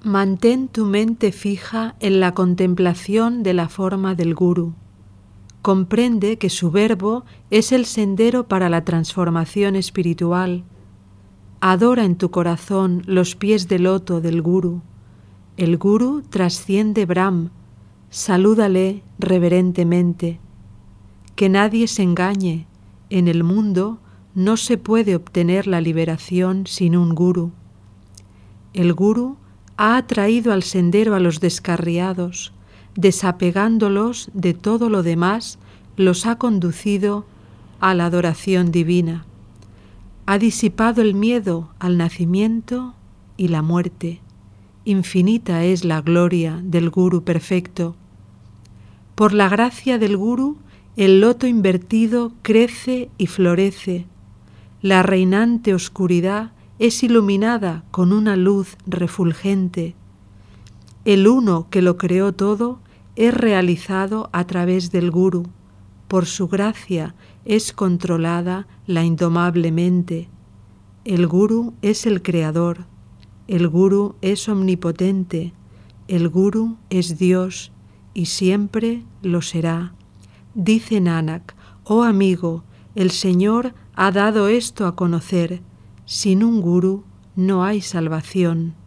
Mantén tu mente fija en la contemplación de la forma del Guru. Comprende que su verbo es el sendero para la transformación espiritual. Adora en tu corazón los pies de loto del Guru. El Guru trasciende Brahm. Salúdale reverentemente. Que nadie se engañe. En el mundo no se puede obtener la liberación sin un Guru. El Guru ha atraído al sendero a los descarriados, desapegándolos de todo lo demás, los ha conducido a la adoración divina. Ha disipado el miedo al nacimiento y la muerte. Infinita es la gloria del Guru perfecto. Por la gracia del Guru, el loto invertido crece y florece. La reinante oscuridad es iluminada con una luz refulgente. El uno que lo creó todo es realizado a través del Guru. Por su gracia es controlada la indomable mente. El Guru es el creador. El Guru es omnipotente. El Guru es Dios y siempre lo será. Dice Nanak: oh amigo, el Señor ha dado esto a conocer. Sin un Guru no hay salvación.